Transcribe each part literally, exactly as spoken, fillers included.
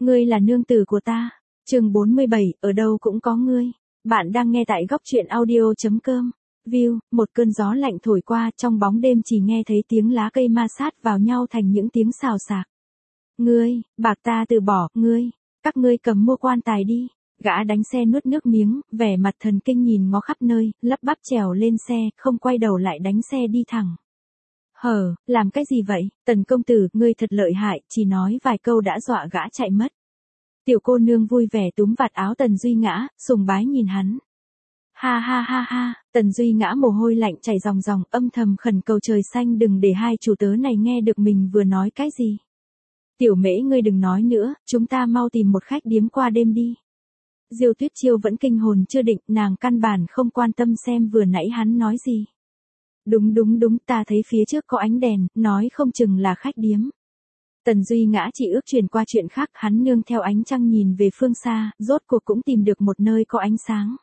ngươi là nương tử của ta. Chương bốn mươi bảy, ở đâu cũng có ngươi. Bạn đang nghe tại góc truyện audio chấm com. View, một cơn gió lạnh thổi qua, trong bóng đêm chỉ nghe thấy tiếng lá cây ma sát vào nhau thành những tiếng xào xạc. Ngươi, bạc ta từ bỏ, ngươi, các ngươi cầm mua quan tài đi. Gã đánh xe nuốt nước miếng, vẻ mặt thần kinh nhìn ngó khắp nơi, lắp bắp trèo lên xe, không quay đầu lại đánh xe đi thẳng. Hờ, làm cái gì vậy, Tần công tử, ngươi thật lợi hại, chỉ nói vài câu đã dọa gã chạy mất. Tiểu cô nương vui vẻ túm vạt áo Tần Duy Ngã, sùng bái nhìn hắn. Ha ha ha ha, Tần Duy Ngã mồ hôi lạnh chảy ròng ròng, âm thầm khẩn cầu trời xanh đừng để hai chủ tớ này nghe được mình vừa nói cái gì. Tiểu mễ ngươi đừng nói nữa, chúng ta mau tìm một khách điếm qua đêm đi. Diêu Tuyết Chiêu vẫn kinh hồn chưa định, nàng căn bản không quan tâm xem vừa nãy hắn nói gì. Đúng đúng đúng, ta thấy phía trước có ánh đèn, nói không chừng là khách điếm. Tần Duy Ngã chỉ ước chuyển qua chuyện khác, hắn nương theo ánh trăng nhìn về phương xa, rốt cuộc cũng tìm được một nơi có ánh sáng.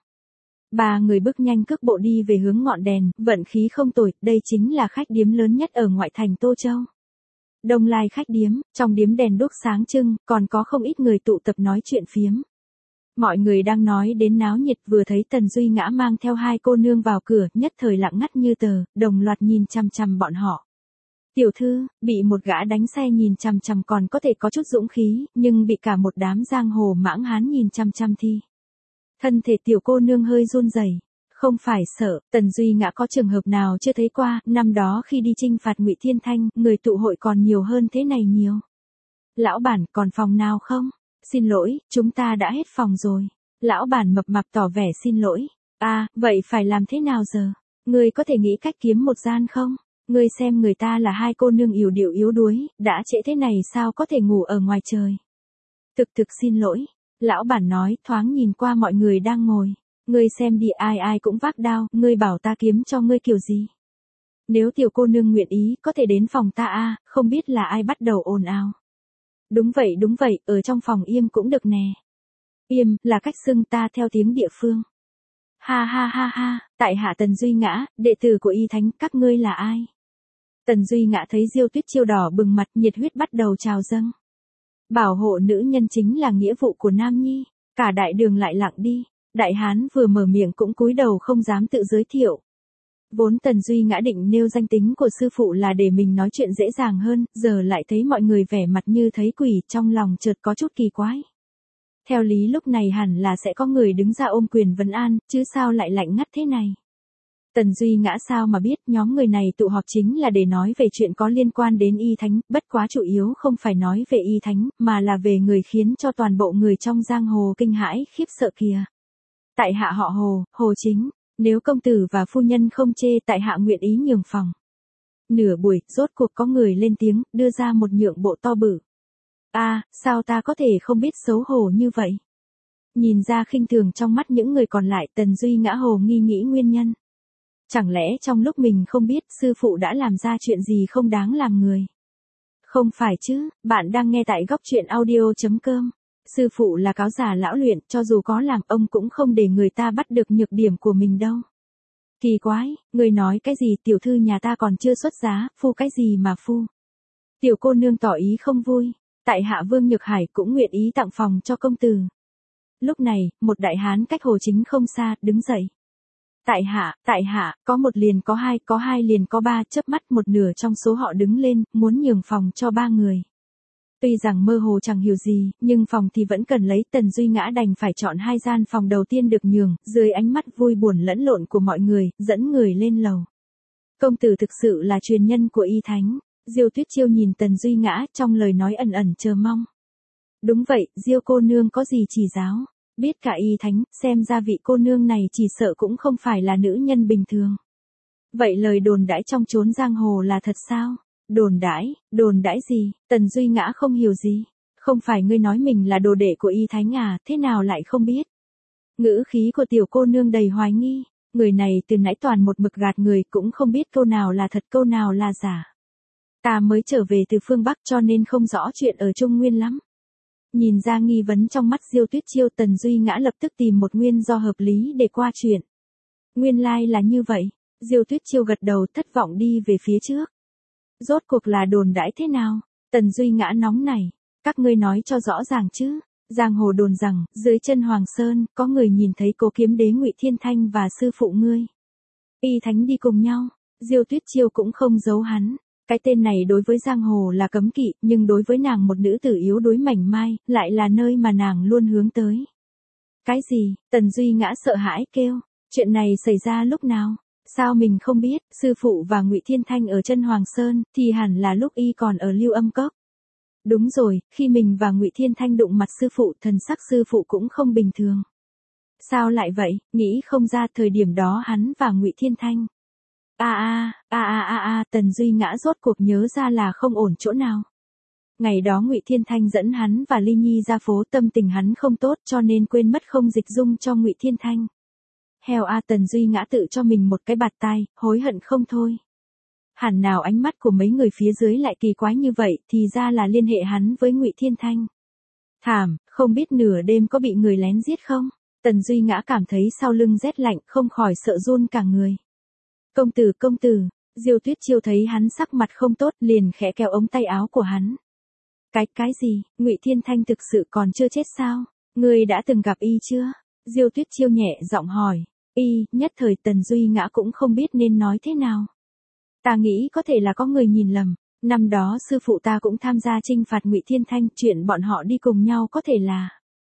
Ba người bước nhanh cước bộ đi về hướng ngọn đèn, vận khí không tồi, đây chính là khách điếm lớn nhất ở ngoại thành Tô Châu. Đông Lai khách điếm, trong điếm đèn đuốc sáng trưng, còn có không ít người tụ tập nói chuyện phiếm. Mọi người đang nói đến náo nhiệt, vừa thấy Tần Duy Ngã mang theo hai cô nương vào cửa, nhất thời lặng ngắt như tờ, đồng loạt nhìn chằm chằm bọn họ. Tiểu thư, bị một gã đánh xe nhìn chằm chằm còn có thể có chút dũng khí, nhưng bị cả một đám giang hồ mãng hán nhìn chằm chằm thì. Thân thể tiểu cô nương hơi run rẩy. Không phải sợ, Tần Duy Ngã có trường hợp nào chưa thấy qua, năm đó khi đi chinh phạt Ngụy Thiên Thanh, người tụ hội còn nhiều hơn thế này nhiều. Lão bản, còn phòng nào không? Xin lỗi, chúng ta đã hết phòng rồi. Lão bản mập mạp tỏ vẻ xin lỗi. À, vậy phải làm thế nào giờ? Ngươi có thể nghĩ cách kiếm một gian không? Ngươi xem người ta là hai cô nương yểu điệu yếu đuối, đã trễ thế này sao có thể ngủ ở ngoài trời? Thực thực xin lỗi. Lão bản nói, thoáng nhìn qua mọi người đang ngồi. Ngươi xem đi, ai ai cũng vác đao, ngươi bảo ta kiếm cho ngươi kiểu gì? Nếu tiểu cô nương nguyện ý, có thể đến phòng ta a, không biết là ai bắt đầu ồn ào. Đúng vậy đúng vậy, ở trong phòng im cũng được nè. Im, là cách xưng ta theo tiếng địa phương. Ha ha ha ha, tại hạ Tần Duy Ngã, đệ tử của Y Thánh, các ngươi là ai? Tần Duy Ngã thấy Diêu Tuyết Chiêu đỏ bừng mặt, nhiệt huyết bắt đầu trào dâng. Bảo hộ nữ nhân chính là nghĩa vụ của Nam Nhi, cả đại đường lại lặng đi, đại hán vừa mở miệng cũng cúi đầu không dám tự giới thiệu. Vốn Tần Duy Ngã định nêu danh tính của sư phụ là để mình nói chuyện dễ dàng hơn, giờ lại thấy mọi người vẻ mặt như thấy quỷ, trong lòng chợt có chút kỳ quái. Theo lý lúc này hẳn là sẽ có người đứng ra ôm quyền vấn an, chứ sao lại lạnh ngắt thế này. Tần Duy Ngã sao mà biết, nhóm người này tụ họp chính là để nói về chuyện có liên quan đến Y Thánh, bất quá chủ yếu không phải nói về Y Thánh, mà là về người khiến cho toàn bộ người trong giang hồ kinh hãi khiếp sợ kìa. Tại hạ họ Hồ, Hồ Chính. Nếu công tử và phu nhân không chê, tại hạ nguyện ý nhường phòng. Nửa buổi, rốt cuộc có người lên tiếng, đưa ra một nhượng bộ to bự. A, à, sao ta có thể không biết xấu hổ như vậy? Nhìn ra khinh thường trong mắt những người còn lại, Tần Duy Ngã hồ nghi nghĩ nguyên nhân. Chẳng lẽ trong lúc mình không biết, sư phụ đã làm ra chuyện gì không đáng làm người? Không phải chứ, bạn đang nghe tại góc truyện audio chấm com. Sư phụ là cáo già lão luyện, cho dù có làm ông cũng không để người ta bắt được nhược điểm của mình đâu. Kỳ quái, người nói cái gì, tiểu thư nhà ta còn chưa xuất giá, phu cái gì mà phu. Tiểu cô nương tỏ ý không vui, tại hạ Vương Nhược Hải cũng nguyện ý tặng phòng cho công tử. Lúc này, một đại hán cách Hồ Chính không xa, đứng dậy. Tại hạ, tại hạ, có một liền có hai, có hai liền có ba, chớp mắt một nửa trong số họ đứng lên, muốn nhường phòng cho ba người. Tuy rằng mơ hồ chẳng hiểu gì, nhưng phòng thì vẫn cần lấy, Tần Duy Ngã đành phải chọn hai gian phòng đầu tiên được nhường, dưới ánh mắt vui buồn lẫn lộn của mọi người, dẫn người lên lầu. Công tử thực sự là truyền nhân của Y Thánh. Diêu Tuyết Chiêu nhìn Tần Duy Ngã, trong lời nói ẩn ẩn chờ mong. Đúng vậy, Diêu cô nương có gì chỉ giáo, biết cả Y Thánh, xem ra vị cô nương này chỉ sợ cũng không phải là nữ nhân bình thường. Vậy lời đồn đãi trong chốn giang hồ là thật sao? Đồn đãi, đồn đãi gì? Tần Duy Ngã không hiểu gì. Không phải ngươi nói mình là đồ đệ của Y Thánh à, thế nào lại không biết? Ngữ khí của tiểu cô nương đầy hoài nghi, người này từ nãy toàn một mực gạt người, cũng không biết câu nào là thật câu nào là giả. Ta mới trở về từ phương Bắc cho nên không rõ chuyện ở Trung Nguyên lắm. Nhìn ra nghi vấn trong mắt Diêu Tuyết Chiêu, Tần Duy Ngã lập tức tìm một nguyên do hợp lý để qua chuyện. Nguyên lai là như vậy. Diêu Tuyết Chiêu gật đầu thất vọng đi về phía trước. Rốt cuộc là đồn đãi thế nào? Tần Duy Ngã nóng nảy. Các ngươi nói cho rõ ràng chứ. Giang hồ đồn rằng, dưới chân Hoàng Sơn, có người nhìn thấy Cố Kiếm Đế Ngụy Thiên Thanh và sư phụ ngươi. Y Thánh đi cùng nhau. Diêu Tuyết Chiêu cũng không giấu hắn. Cái tên này đối với giang hồ là cấm kỵ, nhưng đối với nàng một nữ tử yếu đuối mảnh mai, lại là nơi mà nàng luôn hướng tới. Cái gì? Tần Duy Ngã sợ hãi kêu. Chuyện này xảy ra lúc nào? Sao mình không biết? Sư phụ và Ngụy Thiên Thanh ở chân Hoàng Sơn, thì hẳn là lúc y còn ở Lưu Âm Cốc. Đúng rồi, khi mình và Ngụy Thiên Thanh đụng mặt sư phụ, thần sắc sư phụ cũng không bình thường. Sao lại vậy? Nghĩ không ra thời điểm đó hắn và Ngụy Thiên Thanh. A a, a a a a, Tần Duy Ngã rốt cuộc nhớ ra là không ổn chỗ nào. Ngày đó Ngụy Thiên Thanh dẫn hắn và Ly Nhi ra phố, tâm tình hắn không tốt cho nên quên mất không dịch dung cho Ngụy Thiên Thanh. Heo a, Tần Duy Ngã tự cho mình một cái bạt tai, hối hận không thôi. Hẳn nào ánh mắt của mấy người phía dưới lại kỳ quái như vậy, thì ra là liên hệ hắn với Ngụy Thiên Thanh. Thảm, không biết nửa đêm có bị người lén giết không? Tần Duy Ngã cảm thấy sau lưng rét lạnh, không khỏi sợ run cả người. Công tử, công tử. Diêu Tuyết Chiêu thấy hắn sắc mặt không tốt, liền khẽ kéo ống tay áo của hắn. Cái, cái gì? Ngụy Thiên Thanh thực sự còn chưa chết sao? Ngươi đã từng gặp y chưa? Diêu Tuyết Chiêu nhẹ giọng hỏi. Y, nhất thời Tần Duy Ngã cũng không biết nên nói thế nào. Ta nghĩ có thể là có người nhìn lầm. Năm đó sư phụ ta cũng tham gia chinh phạt Ngụy Thiên Thanh, chuyện bọn họ đi cùng nhau có thể là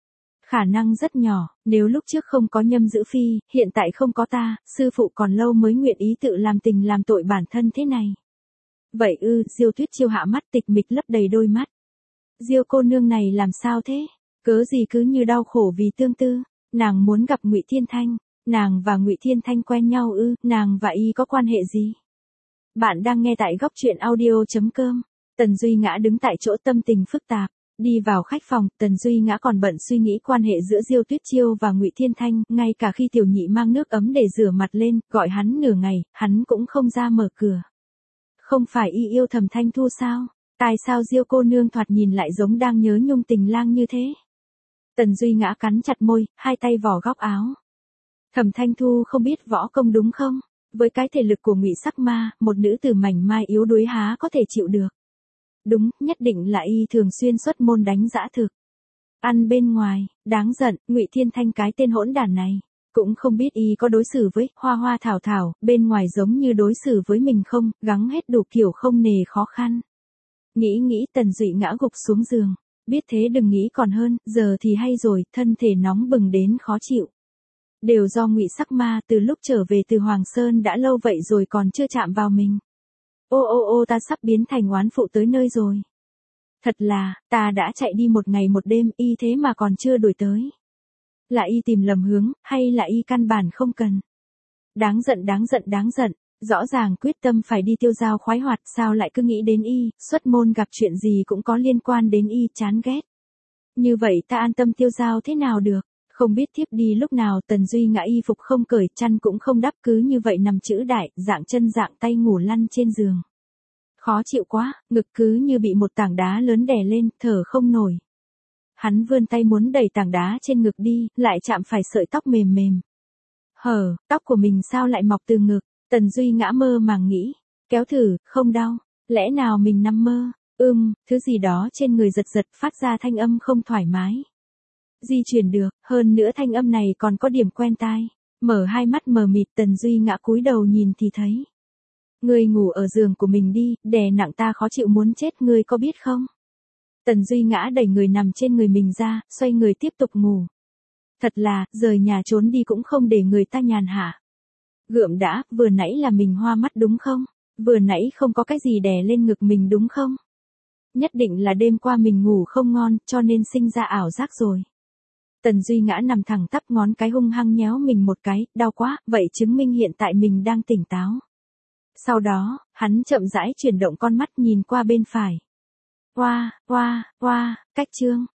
khả năng rất nhỏ. Nếu lúc trước không có Nhâm Dữ Phi, hiện tại không có ta, sư phụ còn lâu mới nguyện ý tự làm tình làm tội bản thân thế này. Vậy ư? Diêu Tuyết Chiêu hạ mắt tịch mịch lấp đầy đôi mắt. Diêu cô nương này làm sao thế? Cớ gì cứ như đau khổ vì tương tư? Nàng muốn gặp Ngụy Thiên Thanh. Nàng và Ngụy Thiên Thanh quen nhau ư? Nàng và y có quan hệ gì? Bạn đang nghe tại góc truyện audio chấm com. Tần Duy Ngã đứng tại chỗ tâm tình phức tạp. Đi vào khách phòng, Tần Duy Ngã còn bận suy nghĩ quan hệ giữa Diêu Tuyết Chiêu và Ngụy Thiên Thanh, ngay cả khi Tiểu Nhị mang nước ấm để rửa mặt lên, gọi hắn nửa ngày, hắn cũng không ra mở cửa. Không phải y yêu Thẩm Thanh Thu sao? Tại sao Diêu cô nương thoạt nhìn lại giống đang nhớ nhung tình lang như thế? Tần Duy Ngã cắn chặt môi, hai tay vò góc áo. Thẩm Thanh Thu không biết võ công đúng không? Với cái thể lực của Ngụy Sắc Ma, một nữ tử mảnh mai yếu đuối há có thể chịu được. Đúng, nhất định là y thường xuyên xuất môn đánh dã thực. Ăn bên ngoài, đáng giận, Ngụy Thiên Thanh cái tên hỗn đản này. Cũng không biết y có đối xử với Hoa Hoa Thảo Thảo, bên ngoài giống như đối xử với mình không, gắng hết đủ kiểu không nề khó khăn. Nghĩ nghĩ Tần Duy Ngã gục xuống giường. Biết thế đừng nghĩ còn hơn, giờ thì hay rồi, thân thể nóng bừng đến khó chịu. Đều do Ngụy Sắc Ma từ lúc trở về từ Hoàng Sơn đã lâu vậy rồi còn chưa chạm vào mình. Ô ô ô, ta sắp biến thành oán phụ tới nơi rồi. Thật là, ta đã chạy đi một ngày một đêm, y thế mà còn chưa đuổi tới. Là y tìm lầm hướng, hay là y căn bản không cần. Đáng giận đáng giận đáng giận, rõ ràng quyết tâm phải đi tiêu dao khoái hoạt, sao lại cứ nghĩ đến y, xuất môn gặp chuyện gì cũng có liên quan đến y, chán ghét. Như vậy ta an tâm tiêu dao thế nào được? Không biết thiếp đi lúc nào. Tần Duy Ngã y phục không cởi, chăn cũng không đắp, cứ như vậy nằm chữ đại, dạng chân dạng tay ngủ lăn trên giường. Khó chịu quá, ngực cứ như bị một tảng đá lớn đè lên, thở không nổi. Hắn vươn tay muốn đẩy tảng đá trên ngực đi, lại chạm phải sợi tóc mềm mềm. Hở, tóc của mình sao lại mọc từ ngực? Tần Duy Ngã mơ màng nghĩ, kéo thử, không đau. Lẽ nào mình nằm mơ? Ưm, thứ gì đó trên người giật giật phát ra thanh âm không thoải mái. Di chuyển được, hơn nữa thanh âm này còn có điểm quen tai. Mở hai mắt mờ mịt, Tần Duy Ngã cúi đầu nhìn thì thấy. Ngươi ngủ ở giường của mình đi, đè nặng ta khó chịu muốn chết, ngươi có biết không? Tần Duy Ngã đẩy người nằm trên người mình ra, xoay người tiếp tục ngủ. Thật là, rời nhà trốn đi cũng không để người ta nhàn hạ. Gượm đã, vừa nãy là mình hoa mắt đúng không? Vừa nãy không có cái gì đè lên ngực mình đúng không? Nhất định là đêm qua mình ngủ không ngon, cho nên sinh ra ảo giác rồi. Tần Duy Ngã nằm thẳng tắp, ngón cái hung hăng nhéo mình một cái, đau quá, vậy chứng minh hiện tại mình đang tỉnh táo. Sau đó, hắn chậm rãi chuyển động con mắt nhìn qua bên phải. Oa, oa, oa, cách chương.